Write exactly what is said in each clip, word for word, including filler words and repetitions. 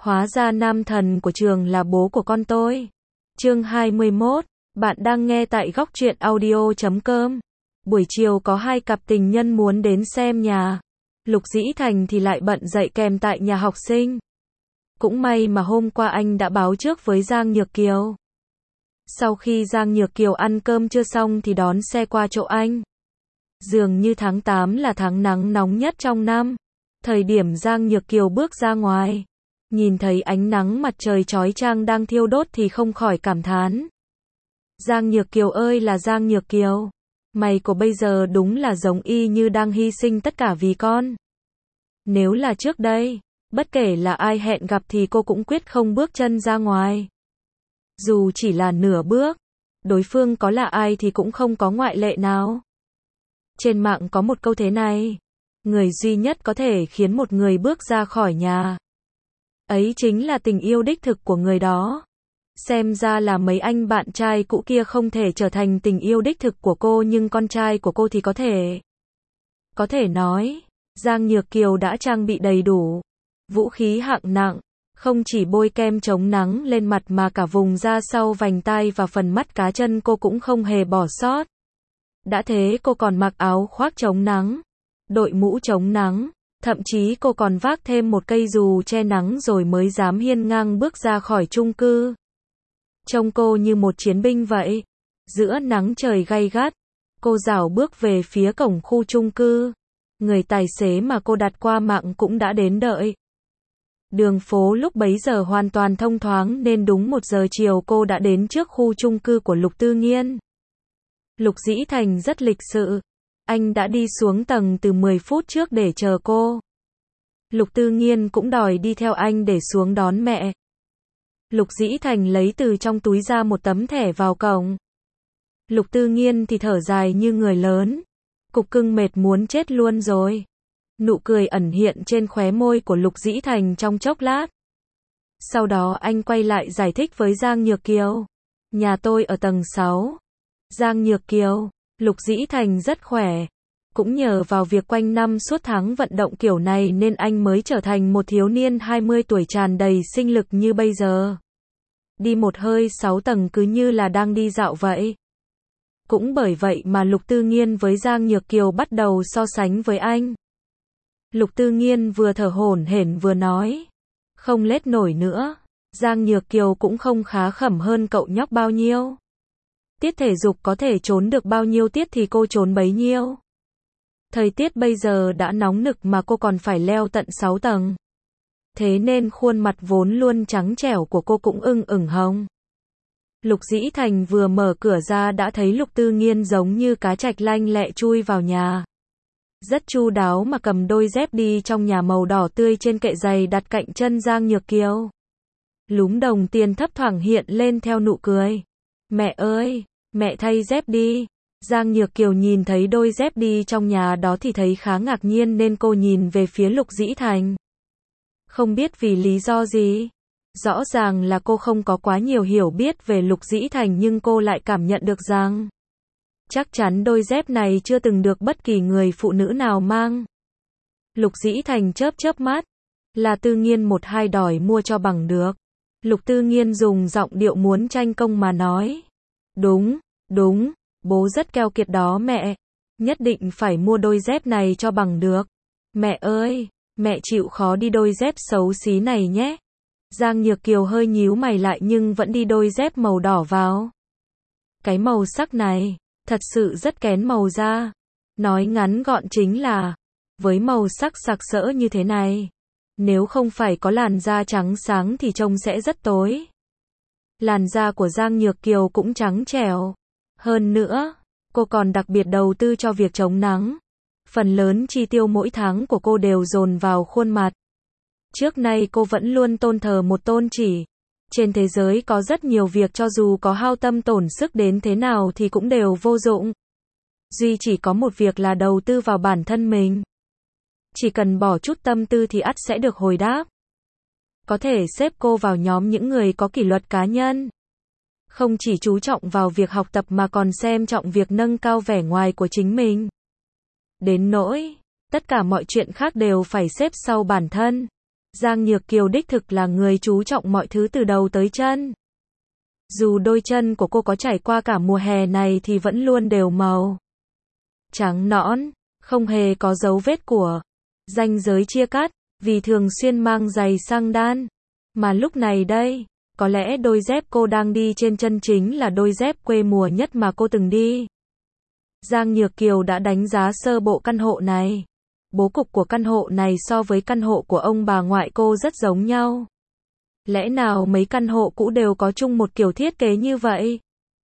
Hóa ra nam thần của trường là bố của con tôi. Chương hai mươi mốt, bạn đang nghe tại góc truyện audio chấm com. Buổi chiều có hai cặp tình nhân muốn đến xem nhà. Lục Dĩ Thành thì lại bận dạy kèm tại nhà học sinh. Cũng may mà hôm qua anh đã báo trước với Giang Nhược Kiều. Sau khi Giang Nhược Kiều ăn cơm trưa xong thì đón xe qua chỗ anh. Dường như tháng tám là tháng nắng nóng nhất trong năm. Thời điểm Giang Nhược Kiều bước ra ngoài, nhìn thấy ánh nắng mặt trời chói chang đang thiêu đốt thì không khỏi cảm thán. Giang Nhược Kiều ơi là Giang Nhược Kiều, mày của bây giờ đúng là giống y như đang hy sinh tất cả vì con. Nếu là trước đây, bất kể là ai hẹn gặp thì cô cũng quyết không bước chân ra ngoài. Dù chỉ là nửa bước, đối phương có là ai thì cũng không có ngoại lệ nào. Trên mạng có một câu thế này, người duy nhất có thể khiến một người bước ra khỏi nhà, ấy chính là tình yêu đích thực của người đó. Xem ra là mấy anh bạn trai cũ kia không thể trở thành tình yêu đích thực của cô, nhưng con trai của cô thì có thể. Có thể nói, Giang Nhược Kiều đã trang bị đầy đủ vũ khí hạng nặng, không chỉ bôi kem chống nắng lên mặt mà cả vùng da sau vành tai và phần mắt cá chân cô cũng không hề bỏ sót. Đã thế cô còn mặc áo khoác chống nắng, đội mũ chống nắng, thậm chí cô còn vác thêm một cây dù che nắng rồi mới dám hiên ngang bước ra khỏi chung cư. Trông cô như một chiến binh vậy. Giữa nắng trời gay gắt, cô rảo bước về phía cổng khu chung cư. Người tài xế mà cô đặt qua mạng cũng đã đến đợi. Đường phố lúc bấy giờ hoàn toàn thông thoáng nên đúng một giờ chiều cô đã đến trước khu chung cư của Lục Tư Nghiên. Lục Dĩ Thành rất lịch sự. Anh đã đi xuống tầng từ mười phút trước để chờ cô. Lục Tư Nghiên cũng đòi đi theo anh để xuống đón mẹ. Lục Dĩ Thành lấy từ trong túi ra một tấm thẻ vào cổng. Lục Tư Nghiên thì thở dài như người lớn. Cục cưng mệt muốn chết luôn rồi. Nụ cười ẩn hiện trên khóe môi của Lục Dĩ Thành trong chốc lát. Sau đó anh quay lại giải thích với Giang Nhược Kiều. Nhà tôi ở tầng sáu. Giang Nhược Kiều, Lục Dĩ Thành rất khỏe. Cũng nhờ vào việc quanh năm suốt tháng vận động kiểu này nên anh mới trở thành một thiếu niên hai mươi tuổi tràn đầy sinh lực như bây giờ. Đi một hơi sáu tầng cứ như là đang đi dạo vậy. Cũng bởi vậy mà Lục Tư Nghiên với Giang Nhược Kiều bắt đầu so sánh với anh. Lục Tư Nghiên vừa thở hổn hển vừa nói. Không lết nổi nữa. Giang Nhược Kiều cũng không khá khẩm hơn cậu nhóc bao nhiêu. Tiết thể dục có thể trốn được bao nhiêu tiết thì cô trốn bấy nhiêu. Thời tiết bây giờ đã nóng nực mà cô còn phải leo tận sáu tầng. Thế nên khuôn mặt vốn luôn trắng trẻo của cô cũng ửng ửng hồng. Lục Dĩ Thành vừa mở cửa ra đã thấy Lục Tư Nghiên giống như cá trạch lanh lẹ chui vào nhà. Rất chu đáo mà cầm đôi dép đi trong nhà màu đỏ tươi trên kệ giày đặt cạnh chân Giang Nhược Kiều. Lúm đồng tiền thấp thoảng hiện lên theo nụ cười. Mẹ ơi, mẹ thay dép đi. Giang Nhược Kiều nhìn thấy đôi dép đi trong nhà đó thì thấy khá ngạc nhiên nên cô nhìn về phía Lục Dĩ Thành. Không biết vì lý do gì. Rõ ràng là cô không có quá nhiều hiểu biết về Lục Dĩ Thành nhưng cô lại cảm nhận được rằng chắc chắn đôi dép này chưa từng được bất kỳ người phụ nữ nào mang. Lục Dĩ Thành chớp chớp mắt. Là Tư Nghiên một hai đòi mua cho bằng được. Lục Tư Nghiên dùng giọng điệu muốn tranh công mà nói. Đúng, đúng, bố rất keo kiệt đó mẹ. Nhất định phải mua đôi dép này cho bằng được. Mẹ ơi, mẹ chịu khó đi đôi dép xấu xí này nhé. Giang Nhược Kiều hơi nhíu mày lại nhưng vẫn đi đôi dép màu đỏ vào. Cái màu sắc này, thật sự rất kén màu da. Nói ngắn gọn chính là, với màu sắc sặc sỡ như thế này, nếu không phải có làn da trắng sáng thì trông sẽ rất tối. Làn da của Giang Nhược Kiều cũng trắng trẻo. Hơn nữa, cô còn đặc biệt đầu tư cho việc chống nắng. Phần lớn chi tiêu mỗi tháng của cô đều dồn vào khuôn mặt. Trước nay cô vẫn luôn tôn thờ một tôn chỉ. Trên thế giới có rất nhiều việc cho dù có hao tâm tổn sức đến thế nào thì cũng đều vô dụng. Duy chỉ có một việc là đầu tư vào bản thân mình. Chỉ cần bỏ chút tâm tư thì ắt sẽ được hồi đáp. Có thể xếp cô vào nhóm những người có kỷ luật cá nhân. Không chỉ chú trọng vào việc học tập mà còn xem trọng việc nâng cao vẻ ngoài của chính mình. Đến nỗi, tất cả mọi chuyện khác đều phải xếp sau bản thân. Giang Nhược Kiều đích thực là người chú trọng mọi thứ từ đầu tới chân. Dù đôi chân của cô có trải qua cả mùa hè này thì vẫn luôn đều màu trắng nõn, không hề có dấu vết của ranh giới chia cắt, vì thường xuyên mang giày sang đan. Mà lúc này đây, có lẽ đôi dép cô đang đi trên chân chính là đôi dép quê mùa nhất mà cô từng đi. Giang Nhược Kiều đã đánh giá sơ bộ căn hộ này. Bố cục của căn hộ này so với căn hộ của ông bà ngoại cô rất giống nhau. Lẽ nào mấy căn hộ cũ đều có chung một kiểu thiết kế như vậy?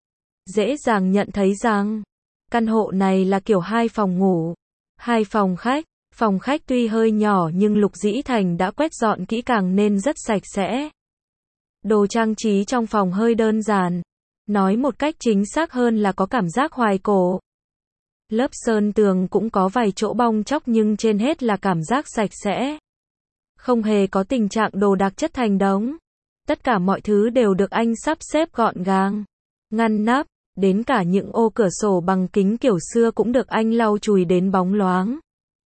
Dễ dàng nhận thấy rằng, căn hộ này là kiểu hai phòng ngủ, hai phòng khách. Phòng khách tuy hơi nhỏ nhưng Lục Dĩ Thành đã quét dọn kỹ càng nên rất sạch sẽ. Đồ trang trí trong phòng hơi đơn giản. Nói một cách chính xác hơn là có cảm giác hoài cổ. Lớp sơn tường cũng có vài chỗ bong tróc nhưng trên hết là cảm giác sạch sẽ. Không hề có tình trạng đồ đạc chất thành đống. Tất cả mọi thứ đều được anh sắp xếp gọn gàng, ngăn nắp, đến cả những ô cửa sổ bằng kính kiểu xưa cũng được anh lau chùi đến bóng loáng.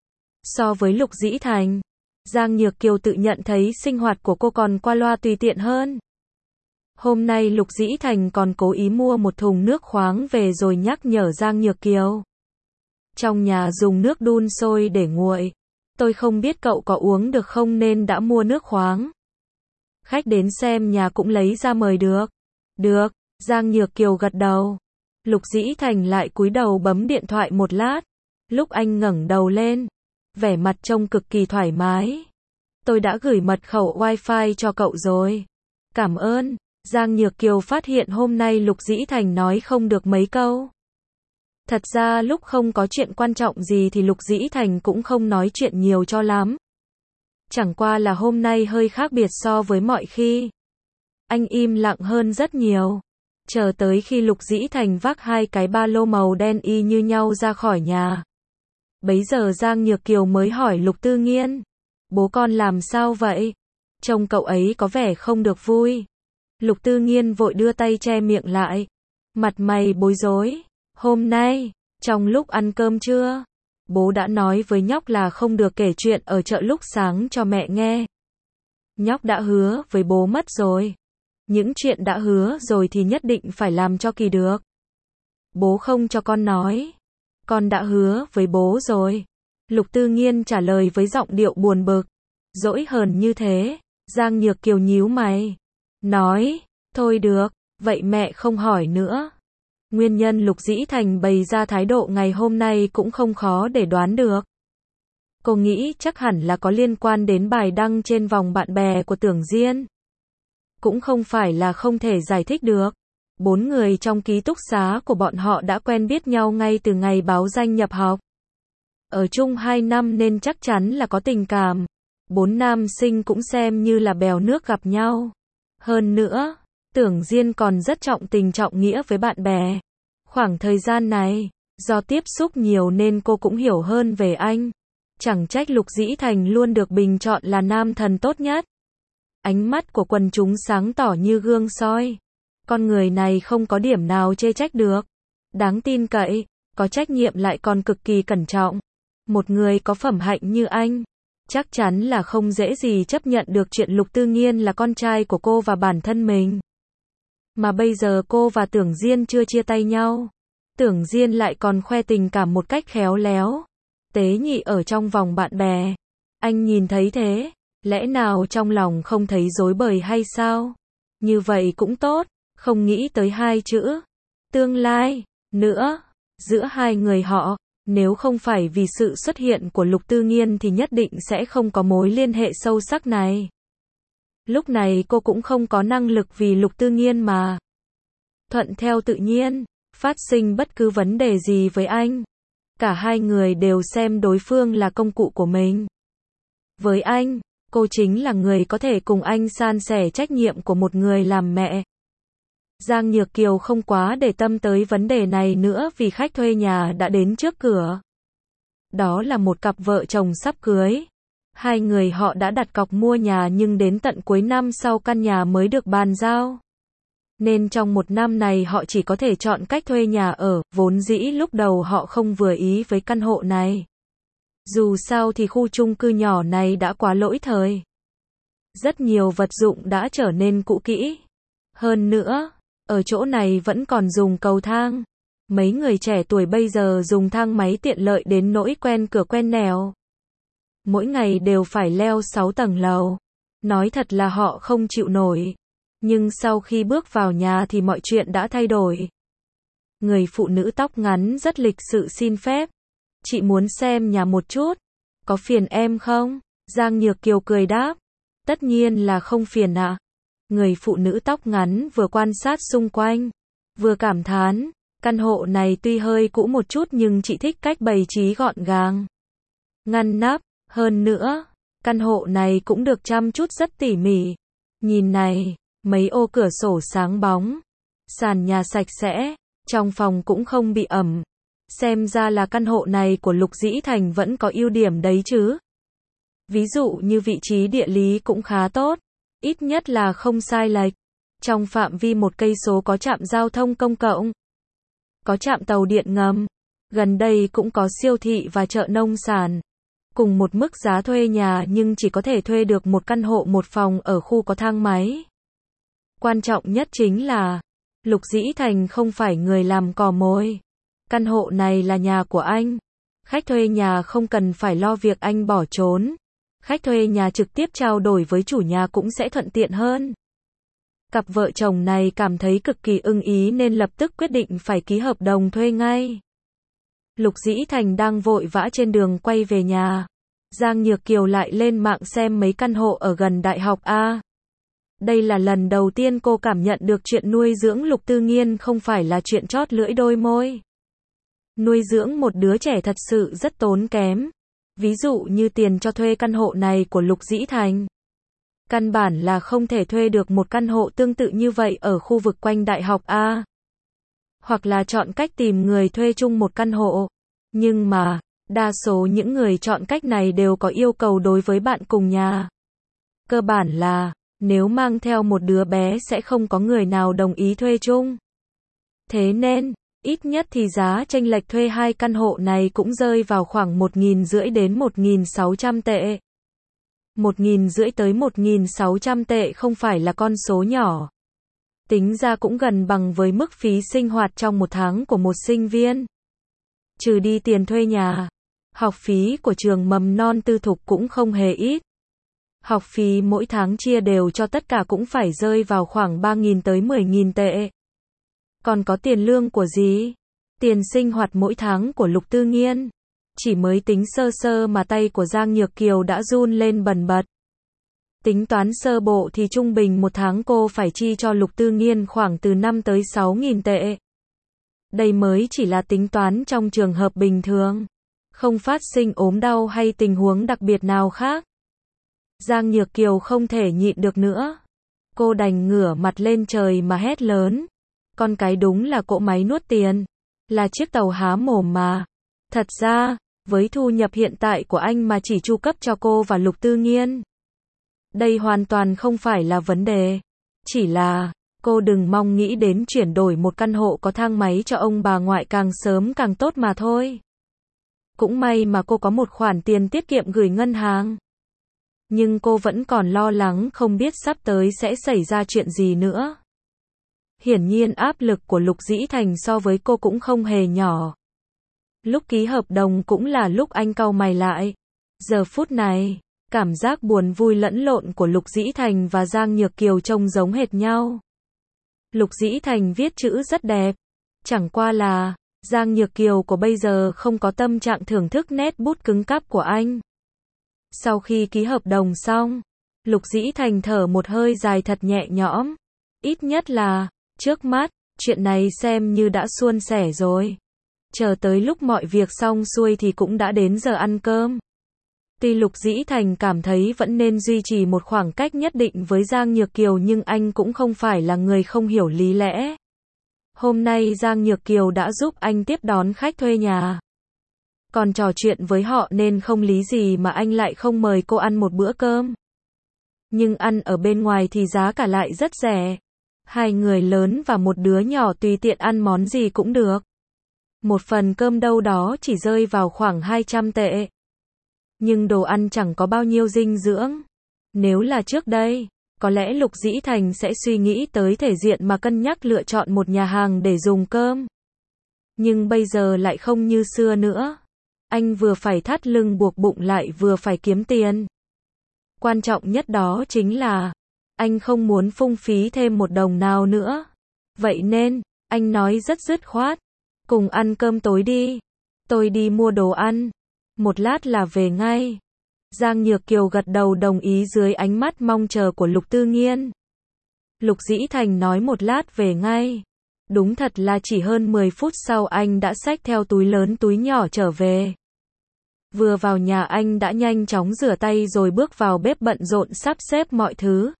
So với Lục Dĩ Thành, Giang Nhược Kiều tự nhận thấy sinh hoạt của cô còn qua loa tùy tiện hơn. Hôm nay Lục Dĩ Thành còn cố ý mua một thùng nước khoáng về rồi nhắc nhở Giang Nhược Kiều. Trong nhà dùng nước đun sôi để nguội. Tôi không biết cậu có uống được không nên đã mua nước khoáng. Khách đến xem nhà cũng lấy ra mời được. Được, Giang Nhược Kiều gật đầu. Lục Dĩ Thành lại cúi đầu bấm điện thoại một lát. Lúc anh ngẩng đầu lên, vẻ mặt trông cực kỳ thoải mái. Tôi đã gửi mật khẩu wifi cho cậu rồi. Cảm ơn. Giang Nhược Kiều phát hiện hôm nay Lục Dĩ Thành nói không được mấy câu. Thật ra lúc không có chuyện quan trọng gì thì Lục Dĩ Thành cũng không nói chuyện nhiều cho lắm. Chẳng qua là hôm nay hơi khác biệt so với mọi khi. Anh im lặng hơn rất nhiều. Chờ tới khi Lục Dĩ Thành vác hai cái ba lô màu đen y như nhau ra khỏi nhà. Bấy giờ Giang Nhược Kiều mới hỏi Lục Tư Nghiên. Bố con làm sao vậy? Trông cậu ấy có vẻ không được vui. Lục Tư Nghiên vội đưa tay che miệng lại. Mặt mày bối rối. Hôm nay, trong lúc ăn cơm trưa, bố đã nói với nhóc là không được kể chuyện ở chợ lúc sáng cho mẹ nghe. Nhóc đã hứa với bố mất rồi. Những chuyện đã hứa rồi thì nhất định phải làm cho kỳ được. Bố không cho con nói. Con đã hứa với bố rồi. Lục Tư Nghiên trả lời với giọng điệu buồn bực. Dỗi hờn như thế. Giang Nhược Kiều nhíu mày. Nói, thôi được, vậy mẹ không hỏi nữa. Nguyên nhân Lục Dĩ Thành bày ra thái độ ngày hôm nay cũng không khó để đoán được. Cô nghĩ chắc hẳn là có liên quan đến bài đăng trên vòng bạn bè của Tưởng Diên. Cũng không phải là không thể giải thích được. Bốn người trong ký túc xá của bọn họ đã quen biết nhau ngay từ ngày báo danh nhập học. Ở chung hai năm nên chắc chắn là có tình cảm. Bốn nam sinh cũng xem như là bèo nước gặp nhau. Hơn nữa, Tưởng Diên còn rất trọng tình trọng nghĩa với bạn bè. Khoảng thời gian này, do tiếp xúc nhiều nên cô cũng hiểu hơn về anh. Chẳng trách Lục Dĩ Thành luôn được bình chọn là nam thần tốt nhất. Ánh mắt của quần chúng sáng tỏ như gương soi. Con người này không có điểm nào chê trách được. Đáng tin cậy, có trách nhiệm lại còn cực kỳ cẩn trọng. Một người có phẩm hạnh như anh, chắc chắn là không dễ gì chấp nhận được chuyện Lục Tư Nghiên là con trai của cô và bản thân mình. Mà bây giờ cô và Tưởng Diên chưa chia tay nhau. Tưởng Diên lại còn khoe tình cảm một cách khéo léo. Tế nhị ở trong vòng bạn bè. Anh nhìn thấy thế, lẽ nào trong lòng không thấy rối bời hay sao? Như vậy cũng tốt, không nghĩ tới hai chữ tương lai nữa giữa hai người họ. Nếu không phải vì sự xuất hiện của Lục Tư Nghiên thì nhất định sẽ không có mối liên hệ sâu sắc này. Lúc này cô cũng không có năng lực vì Lục Tư Nghiên mà thuận theo tự nhiên, phát sinh bất cứ vấn đề gì với anh. Cả hai người đều xem đối phương là công cụ của mình. Với anh, cô chính là người có thể cùng anh san sẻ trách nhiệm của một người làm mẹ. Giang Nhược Kiều không quá để tâm tới vấn đề này nữa vì khách thuê nhà đã đến trước cửa. Đó là một cặp vợ chồng sắp cưới. Hai người họ đã đặt cọc mua nhà nhưng đến tận cuối năm sau căn nhà mới được bàn giao. Nên trong một năm này họ chỉ có thể chọn cách thuê nhà ở, vốn dĩ lúc đầu họ không vừa ý với căn hộ này. Dù sao thì khu chung cư nhỏ này đã quá lỗi thời. Rất nhiều vật dụng đã trở nên cũ kỹ. Hơn nữa, ở chỗ này vẫn còn dùng cầu thang. Mấy người trẻ tuổi bây giờ dùng thang máy tiện lợi đến nỗi quen cửa quen nẻo. Mỗi ngày đều phải leo sáu tầng lầu. Nói thật là họ không chịu nổi. Nhưng sau khi bước vào nhà thì mọi chuyện đã thay đổi. Người phụ nữ tóc ngắn rất lịch sự xin phép. Chị muốn xem nhà một chút. Có phiền em không? Giang Nhược Kiều cười đáp. Tất nhiên là không phiền ạ. Người phụ nữ tóc ngắn vừa quan sát xung quanh, vừa cảm thán. Căn hộ này tuy hơi cũ một chút nhưng chị thích cách bày trí gọn gàng, ngăn nắp. Hơn nữa, căn hộ này cũng được chăm chút rất tỉ mỉ. Nhìn này, mấy ô cửa sổ sáng bóng, sàn nhà sạch sẽ, trong phòng cũng không bị ẩm. Xem ra là căn hộ này của Lục Dĩ Thành vẫn có ưu điểm đấy chứ. Ví dụ như vị trí địa lý cũng khá tốt, ít nhất là không sai lệch. Trong phạm vi một cây số có trạm giao thông công cộng, có trạm tàu điện ngầm, gần đây cũng có siêu thị và chợ nông sản. Cùng một mức giá thuê nhà nhưng chỉ có thể thuê được một căn hộ một phòng ở khu có thang máy. Quan trọng nhất chính là, Lục Dĩ Thành không phải người làm cò mồi. Căn hộ này là nhà của anh. Khách thuê nhà không cần phải lo việc anh bỏ trốn. Khách thuê nhà trực tiếp trao đổi với chủ nhà cũng sẽ thuận tiện hơn. Cặp vợ chồng này cảm thấy cực kỳ ưng ý nên lập tức quyết định phải ký hợp đồng thuê ngay. Lục Dĩ Thành đang vội vã trên đường quay về nhà. Giang Nhược Kiều lại lên mạng xem mấy căn hộ ở gần đại học A. Đây là lần đầu tiên cô cảm nhận được chuyện nuôi dưỡng Lục Tư Nghiên không phải là chuyện chót lưỡi đôi môi. Nuôi dưỡng một đứa trẻ thật sự rất tốn kém. Ví dụ như tiền cho thuê căn hộ này của Lục Dĩ Thành. Căn bản là không thể thuê được một căn hộ tương tự như vậy ở khu vực quanh đại học A. Hoặc là chọn cách tìm người thuê chung một căn hộ. Nhưng mà, đa số những người chọn cách này đều có yêu cầu đối với bạn cùng nhà. Cơ bản là, nếu mang theo một đứa bé sẽ không có người nào đồng ý thuê chung. Thế nên, ít nhất thì giá chênh lệch thuê hai căn hộ này cũng rơi vào khoảng một nghìn rưỡi đến một nghìn sáu trăm tệ. Một nghìn rưỡi tới một nghìn sáu trăm tệ không phải là con số nhỏ. Tính ra cũng gần bằng với mức phí sinh hoạt trong một tháng của một sinh viên. Trừ đi tiền thuê nhà, học phí của trường mầm non tư thục cũng không hề ít. Học phí mỗi tháng chia đều cho tất cả cũng phải rơi vào khoảng ba nghìn tới mười nghìn tệ. Còn có tiền lương của dì, tiền sinh hoạt mỗi tháng của Lục Tư Nghiên. Chỉ mới tính sơ sơ mà tay của Giang Nhược Kiều đã run lên bần bật. Tính toán sơ bộ thì trung bình một tháng cô phải chi cho Lục Tư Nghiên khoảng từ năm tới sáu nghìn tệ. Đây mới chỉ là tính toán trong trường hợp bình thường, không phát sinh ốm đau hay tình huống đặc biệt nào khác. Giang Nhược Kiều không thể nhịn được nữa. Cô đành ngửa mặt lên trời mà hét lớn. Con cái đúng là cỗ máy nuốt tiền, là chiếc tàu há mồm mà. Thật ra, với thu nhập hiện tại của anh mà chỉ chu cấp cho cô và Lục Tư Nghiên, đây hoàn toàn không phải là vấn đề. Chỉ là, cô đừng mong nghĩ đến chuyển đổi một căn hộ có thang máy cho ông bà ngoại càng sớm càng tốt mà thôi. Cũng may mà cô có một khoản tiền tiết kiệm gửi ngân hàng. Nhưng cô vẫn còn lo lắng không biết sắp tới sẽ xảy ra chuyện gì nữa. Hiển nhiên áp lực của Lục Dĩ Thành so với cô cũng không hề nhỏ. Lúc ký hợp đồng cũng là lúc anh cau mày lại. Giờ phút này, cảm giác buồn vui lẫn lộn của Lục Dĩ Thành và Giang Nhược Kiều trông giống hệt nhau. Lục Dĩ Thành viết chữ rất đẹp. Chẳng qua là, Giang Nhược Kiều của bây giờ không có tâm trạng thưởng thức nét bút cứng cáp của anh. Sau khi ký hợp đồng xong, Lục Dĩ Thành thở một hơi dài thật nhẹ nhõm. Ít nhất là, trước mắt, chuyện này xem như đã suôn sẻ rồi. Chờ tới lúc mọi việc xong xuôi thì cũng đã đến giờ ăn cơm. Tuy Lục Dĩ Thành cảm thấy vẫn nên duy trì một khoảng cách nhất định với Giang Nhược Kiều nhưng anh cũng không phải là người không hiểu lý lẽ. Hôm nay Giang Nhược Kiều đã giúp anh tiếp đón khách thuê nhà. Còn trò chuyện với họ nên không lý gì mà anh lại không mời cô ăn một bữa cơm. Nhưng ăn ở bên ngoài thì giá cả lại rất rẻ. Hai người lớn và một đứa nhỏ tùy tiện ăn món gì cũng được. Một phần cơm đâu đó chỉ rơi vào khoảng hai trăm tệ. Nhưng đồ ăn chẳng có bao nhiêu dinh dưỡng. Nếu là trước đây, có lẽ Lục Dĩ Thành sẽ suy nghĩ tới thể diện mà cân nhắc lựa chọn một nhà hàng để dùng cơm. Nhưng bây giờ lại không như xưa nữa. Anh vừa phải thắt lưng buộc bụng lại vừa phải kiếm tiền. Quan trọng nhất đó chính là, anh không muốn phung phí thêm một đồng nào nữa. Vậy nên, anh nói rất dứt khoát. Cùng ăn cơm tối đi. Tôi đi mua đồ ăn. Một lát là về ngay. Giang Nhược Kiều gật đầu đồng ý dưới ánh mắt mong chờ của Lục Tư Nghiên. Lục Dĩ Thành nói một lát về ngay. Đúng thật là chỉ hơn mười phút sau anh đã xách theo túi lớn túi nhỏ trở về. Vừa vào nhà anh đã nhanh chóng rửa tay rồi bước vào bếp bận rộn sắp xếp mọi thứ.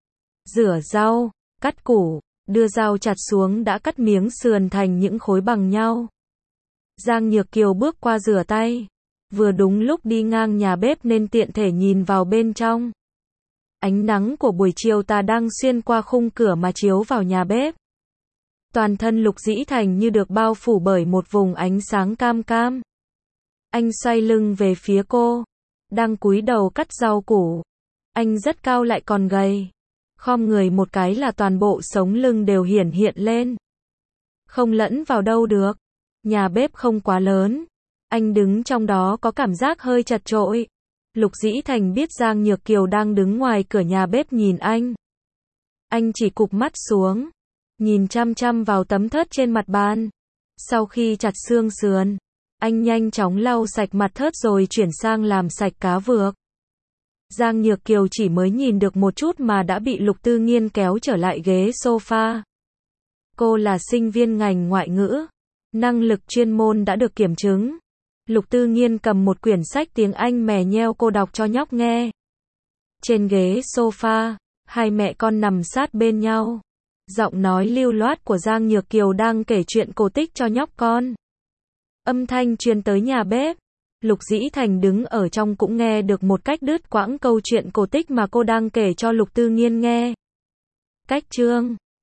Rửa rau, cắt củ, đưa dao chặt xuống đã cắt miếng sườn thành những khối bằng nhau. Giang Nhược Kiều bước qua rửa tay. Vừa đúng lúc đi ngang nhà bếp nên tiện thể nhìn vào bên trong. Ánh nắng của buổi chiều tà đang xuyên qua khung cửa mà chiếu vào nhà bếp. Toàn thân Lục Dĩ Thành như được bao phủ bởi một vùng ánh sáng cam cam. Anh xoay lưng về phía cô, đang cúi đầu cắt rau củ. Anh rất cao lại còn gầy. Khom người một cái là toàn bộ sống lưng đều hiển hiện lên. Không lẫn vào đâu được. Nhà bếp không quá lớn. Anh đứng trong đó có cảm giác hơi chật chội. Lục Dĩ Thành biết Giang Nhược Kiều đang đứng ngoài cửa nhà bếp nhìn anh. Anh chỉ cụp mắt xuống, nhìn chăm chăm vào tấm thớt trên mặt bàn. Sau khi chặt xương sườn, anh nhanh chóng lau sạch mặt thớt rồi chuyển sang làm sạch cá vược. Giang Nhược Kiều chỉ mới nhìn được một chút mà đã bị Lục Tư Nghiên kéo trở lại ghế sofa. Cô là sinh viên ngành ngoại ngữ, năng lực chuyên môn đã được kiểm chứng. Lục Tư Nghiên cầm một quyển sách tiếng Anh mè nheo cô đọc cho nhóc nghe. Trên ghế sofa, hai mẹ con nằm sát bên nhau. Giọng nói lưu loát của Giang Nhược Kiều đang kể chuyện cổ tích cho nhóc con. Âm thanh truyền tới nhà bếp. Lục Dĩ Thành đứng ở trong cũng nghe được một cách đứt quãng câu chuyện cổ tích mà cô đang kể cho Lục Tư Nghiên nghe. Cách chương